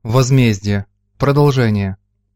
Возмездие. Продолжение.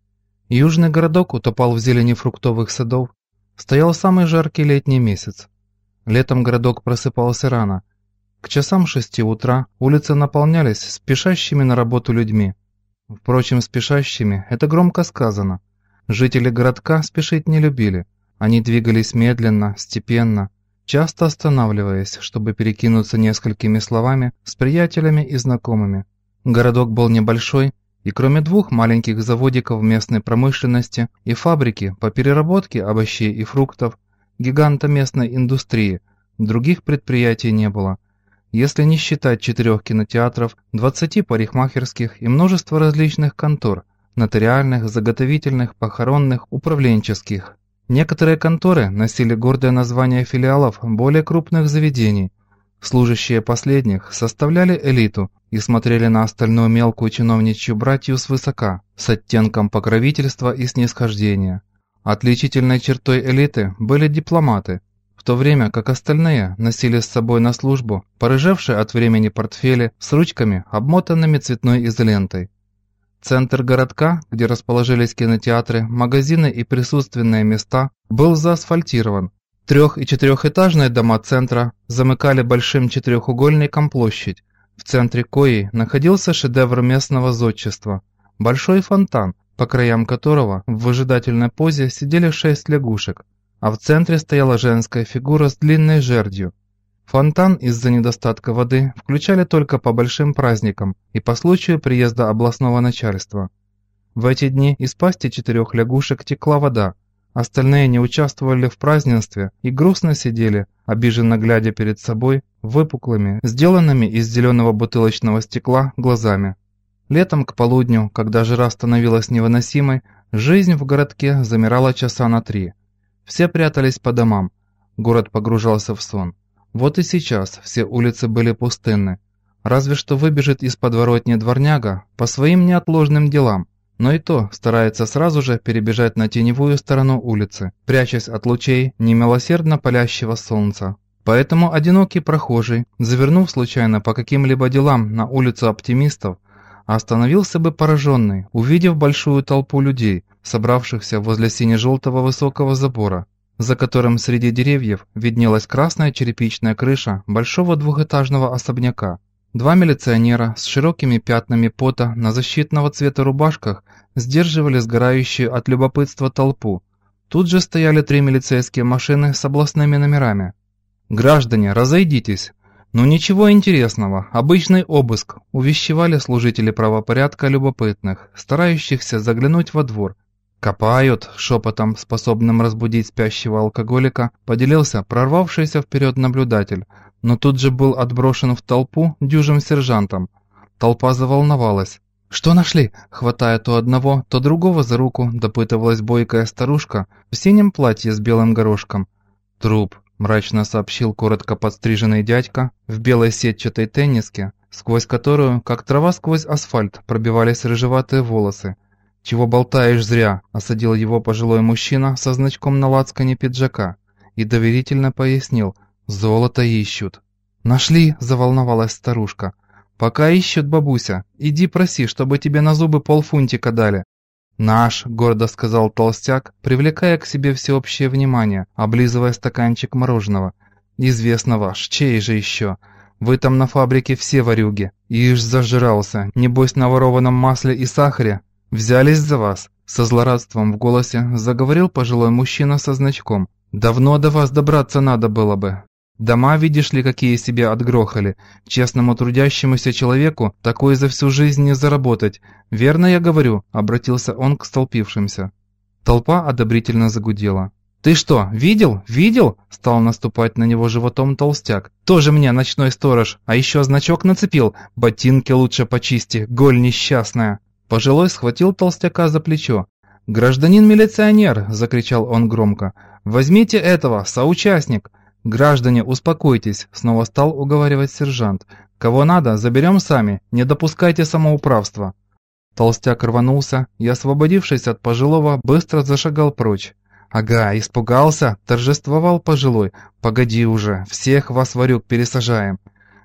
Южный городок утопал в зелени фруктовых садов. Стоял самый жаркий летний месяц. Летом городок просыпался рано. К часам 6 утра улицы наполнялись спешащими на работу людьми. Впрочем, спешащими – это громко сказано. Жители городка спешить не любили. Они двигались медленно, степенно, часто останавливаясь, чтобы перекинуться несколькими словами с приятелями и знакомыми. Городок был небольшой, и кроме 2 маленьких заводиков местной промышленности и фабрики по переработке овощей и фруктов, гиганта местной индустрии, других предприятий не было. Если не считать 4 кинотеатров, 20 парикмахерских и множество различных контор, нотариальных, заготовительных, похоронных, управленческих. Некоторые конторы носили гордое название филиалов более крупных заведений. Служащие последних составляли элиту и смотрели на остальную мелкую чиновничью братью свысока, с оттенком покровительства и снисхождения. Отличительной чертой элиты были дипломаты, в то время как остальные носили с собой на службу порыжевшие от времени портфели с ручками, обмотанными цветной изолентой. Центр городка, где расположились кинотеатры, магазины и присутственные места, был заасфальтирован. 3- и 4-этажные дома центра замыкали большим четырехугольником площадь, в центре коей находился шедевр местного зодчества – большой фонтан, по краям которого в выжидательной позе сидели 6 лягушек, а в центре стояла женская фигура с длинной жердью. Фонтан из-за недостатка воды включали только по большим праздникам и по случаю приезда областного начальства. В эти дни из пасти 4 лягушек текла вода, остальные не участвовали в празднестве и грустно сидели, обиженно глядя перед собой выпуклыми, сделанными из зеленого бутылочного стекла, глазами. Летом к полудню, когда жара становилась невыносимой, жизнь в городке замирала часа на 3. Все прятались по домам, город погружался в сон. Вот и сейчас все улицы были пустынны. Разве что выбежит из подворотни дворняга по своим неотложным делам, но и то старается сразу же перебежать на теневую сторону улицы, прячась от лучей немилосердно палящего солнца. Поэтому одинокий прохожий, завернув случайно по каким-либо делам на улицу оптимистов, остановился бы пораженный, увидев большую толпу людей, собравшихся возле сине-желтого высокого забора, за которым среди деревьев виднелась красная черепичная крыша большого 2-этажного особняка. 2 милиционера с широкими пятнами пота на защитного цвета рубашках сдерживали сгорающую от любопытства толпу. Тут же стояли 3 милицейские машины с областными номерами. «Граждане, разойдитесь!» «Ну ничего интересного, обычный обыск», – увещевали служители правопорядка любопытных, старающихся заглянуть во двор. «Копают», – шепотом, способным разбудить спящего алкоголика, поделился прорвавшийся вперед наблюдатель, но тут же был отброшен в толпу дюжим сержантом. Толпа заволновалась. «Что нашли?» – хватая то одного, то другого за руку, допытывалась бойкая старушка в синем платье с белым горошком. «Труп», – мрачно сообщил коротко подстриженный дядька в белой сетчатой тенниске, сквозь которую, как трава сквозь асфальт, пробивались рыжеватые волосы. «Чего болтаешь зря?» – осадил его пожилой мужчина со значком на лацкане пиджака и доверительно пояснил: «Золото ищут». «Нашли?» – заволновалась старушка. «Пока ищут, бабуся. Иди проси, чтобы тебе на зубы полфунтика дали». «Наш», – гордо сказал толстяк, привлекая к себе всеобщее внимание, облизывая стаканчик мороженого. «Известно ваш, чей же еще? Вы там на фабрике все ворюги. Ишь зажрался, небось на ворованном масле и сахаре. Взялись за вас», – со злорадством в голосе заговорил пожилой мужчина со значком. «Давно до вас добраться надо было бы. Дома, видишь ли, какие себе отгрохали. Честному трудящемуся человеку такое за всю жизнь не заработать. Верно я говорю?» – обратился он к столпившимся. Толпа одобрительно загудела. «Ты что, видел? Видел?» – стал наступать на него животом толстяк. «Тоже мне ночной сторож, а еще значок нацепил. Ботинки лучше почисти, голь несчастная». Пожилой схватил толстяка за плечо. «Гражданин милиционер!» – закричал он громко. «Возьмите этого, соучастник!» «Граждане, успокойтесь!» – снова стал уговаривать сержант. «Кого надо, заберем сами, не допускайте самоуправства!» Толстяк рванулся и, освободившись от пожилого, быстро зашагал прочь. «Ага, испугался?» – торжествовал пожилой. «Погоди уже, всех вас, ворюк, пересажаем!»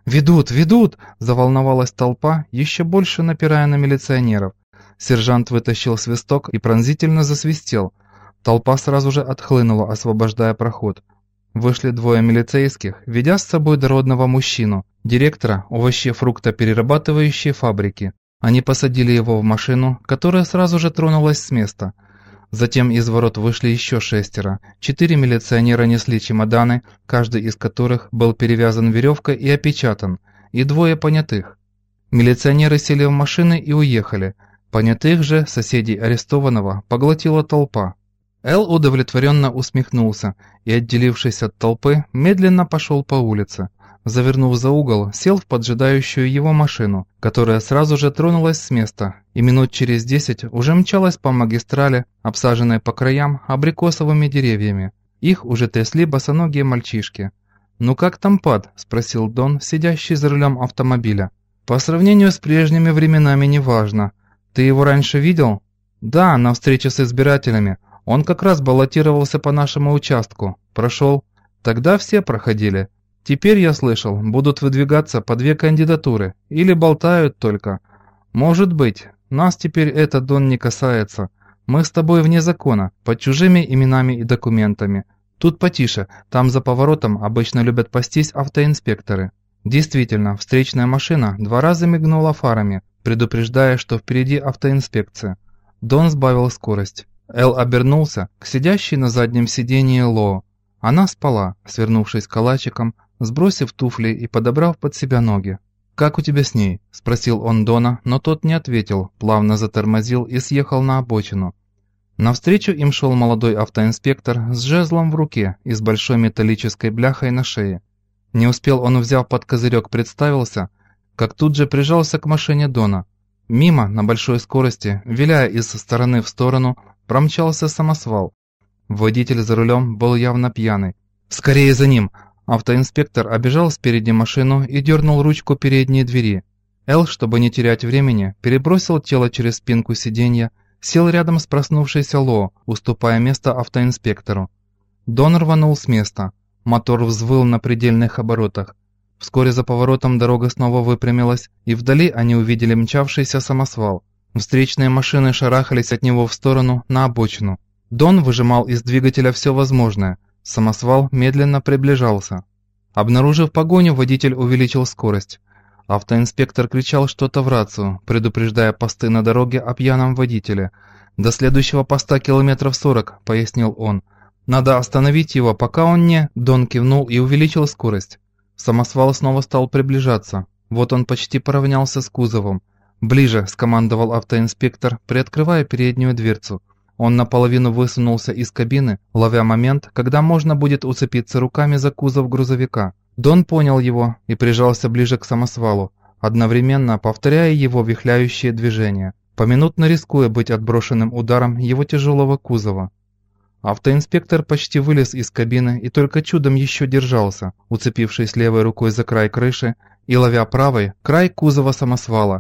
«Ведут! Ведут!» – заволновалась толпа, еще больше напирая на милиционеров. Сержант вытащил свисток и пронзительно засвистел. Толпа сразу же отхлынула, освобождая проход. Вышли двое милицейских, ведя с собой дородного мужчину, директора овощефруктоперерабатывающей фабрики. Они посадили его в машину, которая сразу же тронулась с места. Затем из ворот вышли еще 6. 4 милиционера несли чемоданы, каждый из которых был перевязан веревкой и опечатан, и 2 понятых. Милиционеры сели в машины и уехали. Понятых же, соседей арестованного, поглотила толпа. Эл удовлетворенно усмехнулся и, отделившись от толпы, медленно пошел по улице. Завернув за угол, сел в поджидающую его машину, которая сразу же тронулась с места, и минут через 10 уже мчалась по магистрали, обсаженной по краям абрикосовыми деревьями. Их уже трясли босоногие мальчишки. «Ну как там пад?» – спросил Дон, сидящий за рулем автомобиля. «По сравнению с прежними временами неважно. Ты его раньше видел?» «Да, на встрече с избирателями. Он как раз баллотировался по нашему участку. Прошел. Тогда все проходили. Теперь, я слышал, будут выдвигаться по 2 кандидатуры. Или болтают только. Может быть. Нас теперь этот Дон не касается. Мы с тобой вне закона, под чужими именами и документами. Тут потише. Там за поворотом обычно любят пастись автоинспекторы». Действительно, встречная машина 2 раза мигнула фарами, предупреждая, что впереди автоинспекция. Дон сбавил скорость. Эл обернулся к сидящей на заднем сиденье Ло. Она спала, свернувшись калачиком, сбросив туфли и подобрав под себя ноги. «Как у тебя с ней?» – спросил он Дона, но тот не ответил, плавно затормозил и съехал на обочину. Навстречу им шел молодой автоинспектор с жезлом в руке и с большой металлической бляхой на шее. Не успел он, взяв под козырек, представился, как тут же прижался к машине Дона. Мимо, на большой скорости, виляя из стороны в сторону, промчался самосвал. Водитель за рулем был явно пьяный. «Скорее за ним!» Автоинспектор обежал спереди машину и дернул ручку передней двери. Эл, чтобы не терять времени, перебросил тело через спинку сиденья, сел рядом с проснувшейся Ло, уступая место автоинспектору. Дон рванул с места. Мотор взвыл на предельных оборотах. Вскоре за поворотом дорога снова выпрямилась, и вдали они увидели мчавшийся самосвал. Встречные машины шарахались от него в сторону, на обочину. Дон выжимал из двигателя все возможное. Самосвал медленно приближался. Обнаружив погоню, водитель увеличил скорость. Автоинспектор кричал что-то в рацию, предупреждая посты на дороге о пьяном водителе. «До следующего поста километров 40», — пояснил он. «Надо остановить его, пока он не...» Дон кивнул и увеличил скорость. Самосвал снова стал приближаться. Вот он почти поравнялся с кузовом. «Ближе», — скомандовал автоинспектор, приоткрывая переднюю дверцу. Он наполовину высунулся из кабины, ловя момент, когда можно будет уцепиться руками за кузов грузовика. Дон понял его и прижался ближе к самосвалу, одновременно повторяя его вихляющие движения, поминутно рискуя быть отброшенным ударом его тяжелого кузова. Автоинспектор почти вылез из кабины и только чудом еще держался, уцепившись левой рукой за край крыши и ловя правой край кузова самосвала.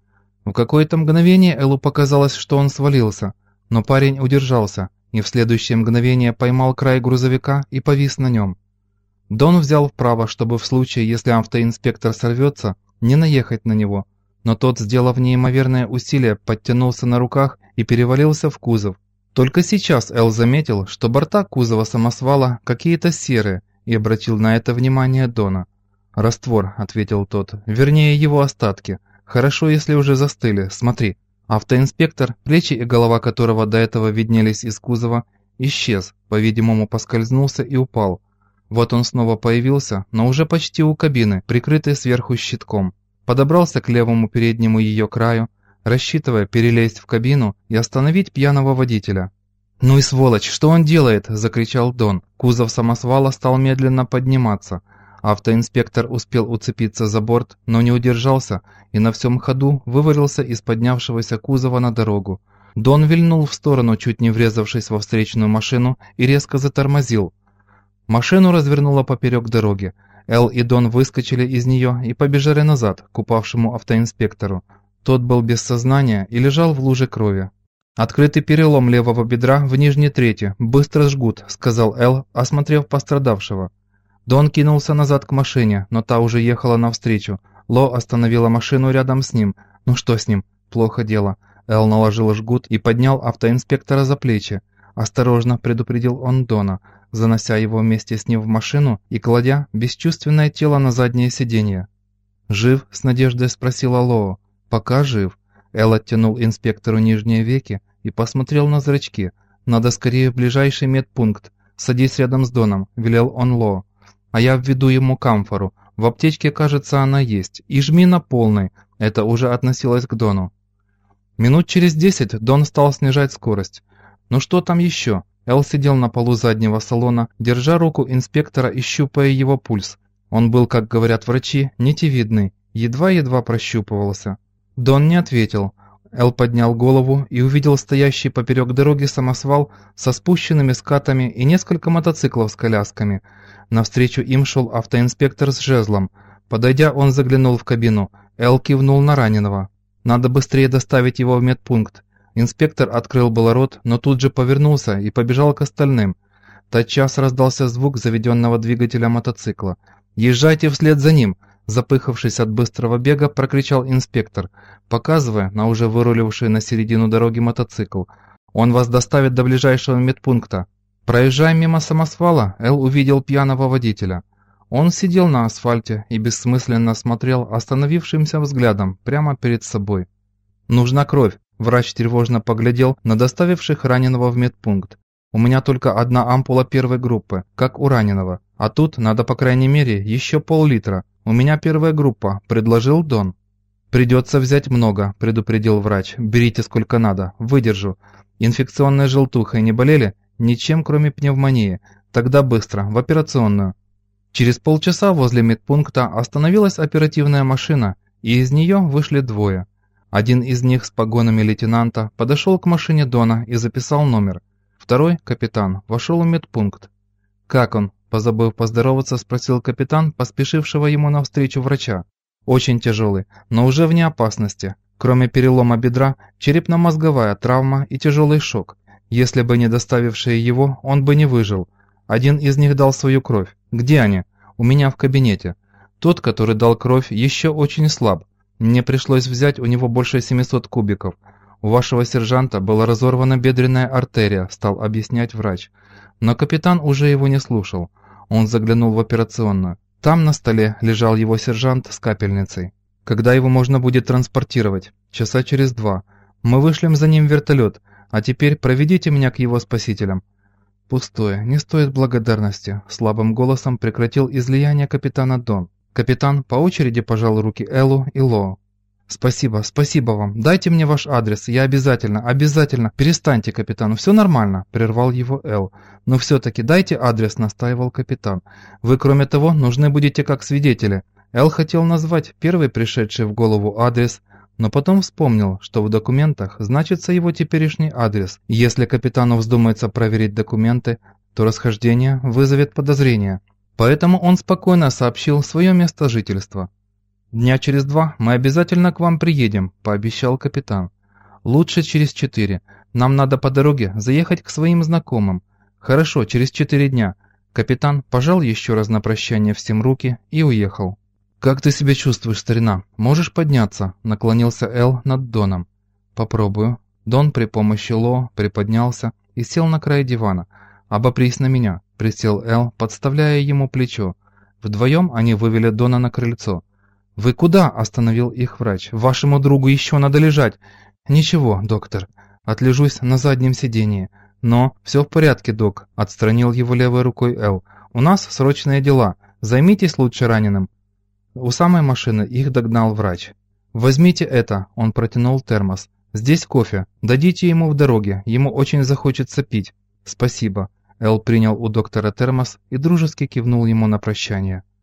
В какое-то мгновение Эллу показалось, что он свалился, но парень удержался и в следующее мгновение поймал край грузовика и повис на нем. Дон взял вправо, чтобы в случае, если автоинспектор сорвется, не наехать на него, но тот, сделав неимоверное усилие, подтянулся на руках и перевалился в кузов. Только сейчас Эл заметил, что борта кузова самосвала какие-то серые, и обратил на это внимание Дона. «Раствор», — ответил тот, — «вернее его остатки. Хорошо, если уже застыли, смотри». Автоинспектор, плечи и голова которого до этого виднелись из кузова, исчез, по-видимому поскользнулся и упал. Вот он снова появился, но уже почти у кабины, прикрытый сверху щитком. Подобрался к левому переднему ее краю, рассчитывая перелезть в кабину и остановить пьяного водителя. «Ну и сволочь, что он делает?» – закричал Дон. Кузов самосвала стал медленно подниматься. Автоинспектор успел уцепиться за борт, но не удержался и на всем ходу вывалился из поднявшегося кузова на дорогу. Дон вильнул в сторону, чуть не врезавшись во встречную машину, и резко затормозил. Машину развернуло поперек дороги. Эл и Дон выскочили из нее и побежали назад к упавшему автоинспектору. Тот был без сознания и лежал в луже крови. «Открытый перелом левого бедра в нижней трети, быстро жгут», — сказал Эл, осмотрев пострадавшего. Дон кинулся назад к машине, но та уже ехала навстречу. Ло остановила машину рядом с ним. Ну что с ним? Плохо дело. Эл наложил жгут и поднял автоинспектора за плечи. «Осторожно», — предупредил он Дона, занося его вместе с ним в машину и кладя бесчувственное тело на заднее сиденье. «Жив?» — с надеждой спросила Лоо. «Пока жив». Эл оттянул инспектору нижние веки и посмотрел на зрачки. «Надо скорее в ближайший медпункт. Садись рядом с Доном», — велел он Лоо. «А я введу ему камфору. В аптечке, кажется, она есть. И жми на полной». Это уже относилось к Дону. Минут через 10 Дон стал снижать скорость. «Ну что там еще?» Эл сидел на полу заднего салона, держа руку инспектора и щупая его пульс. Он был, как говорят врачи, нитевидный, едва-едва прощупывался. Дон не ответил. Эл поднял голову и увидел стоящий поперек дороги самосвал со спущенными скатами и несколько мотоциклов с колясками. Навстречу им шел автоинспектор с жезлом. Подойдя, он заглянул в кабину. Эл кивнул на раненого. «Надо быстрее доставить его в медпункт». Инспектор открыл было рот, но тут же повернулся и побежал к остальным. Тотчас раздался звук заведенного двигателя мотоцикла. «Езжайте вслед за ним!» Запыхавшись от быстрого бега, прокричал инспектор, показывая на уже выруливший на середину дороги мотоцикл. «Он вас доставит до ближайшего медпункта». Проезжая мимо самосвала, Эл увидел пьяного водителя. Он сидел на асфальте и бессмысленно смотрел остановившимся взглядом прямо перед собой. «Нужна кровь!» Врач тревожно поглядел на доставивших раненого в медпункт. «У меня только одна ампула первой группы, как у раненого. А тут надо по крайней мере еще пол-литра. У меня первая группа», — предложил Дон. «Придется взять много», — предупредил врач. «Берите сколько надо, выдержу. Инфекционной желтухой не болели? Ничем, кроме пневмонии. Тогда быстро, в операционную». Через полчаса возле медпункта остановилась оперативная машина, и из нее вышли двое. Один из них с погонами лейтенанта подошел к машине Дона и записал номер. Второй, капитан, вошел в медпункт. «Как он?» – позабыв поздороваться, спросил капитан, поспешившего ему навстречу врача. «Очень тяжелый, но уже вне опасности. Кроме перелома бедра, черепно-мозговая травма и тяжелый шок. Если бы не доставившие его, он бы не выжил. Один из них дал свою кровь. Где они? У меня в кабинете. Тот, который дал кровь, еще очень слаб. Мне пришлось взять у него больше 700 кубиков. У вашего сержанта была разорвана бедренная артерия», – стал объяснять врач. Но капитан уже его не слушал. Он заглянул в операционную. Там на столе лежал его сержант с капельницей. «Когда его можно будет транспортировать?» «Часа через 2. Мы вышлем за ним вертолет. А теперь проведите меня к его спасителям». «Пустое, не стоит благодарности», – слабым голосом прекратил излияние капитана Дон. Капитан по очереди пожал руки Эллу и Ло. «Спасибо, спасибо вам. Дайте мне ваш адрес, я обязательно. Перестаньте, капитан, все нормально», – прервал его Эл. «Но все-таки дайте адрес», – настаивал капитан. «Вы, кроме того, нужны будете как свидетели». Эл хотел назвать первый пришедший в голову адрес, но потом вспомнил, что в документах значится его теперешний адрес. Если капитану вздумается проверить документы, то расхождение вызовет подозрения. Поэтому он спокойно сообщил свое место жительства. «Дня через 2 мы обязательно к вам приедем», – пообещал капитан. «Лучше через 4. Нам надо по дороге заехать к своим знакомым». «Хорошо, через 4 дня». Капитан пожал еще раз на прощание всем руки и уехал. «Как ты себя чувствуешь, старина? Можешь подняться?» – наклонился Эл над Доном. «Попробую». Дон при помощи Ло приподнялся и сел на край дивана. «Обопрись на меня», – присел Эл, подставляя ему плечо. Вдвоем они вывели Дона на крыльцо. «Вы куда?» – остановил их врач. «Вашему другу еще надо лежать». «Ничего, доктор. Отлежусь на заднем сидении». «Но все в порядке, док», – отстранил его левой рукой Эл. «У нас срочные дела. Займитесь лучше раненым». У самой машины их догнал врач. «Возьмите это», – он протянул термос. «Здесь кофе. Дадите ему в дороге. Ему очень захочется пить». «Спасибо». Эл принял у доктора термос и дружески кивнул ему на прощание.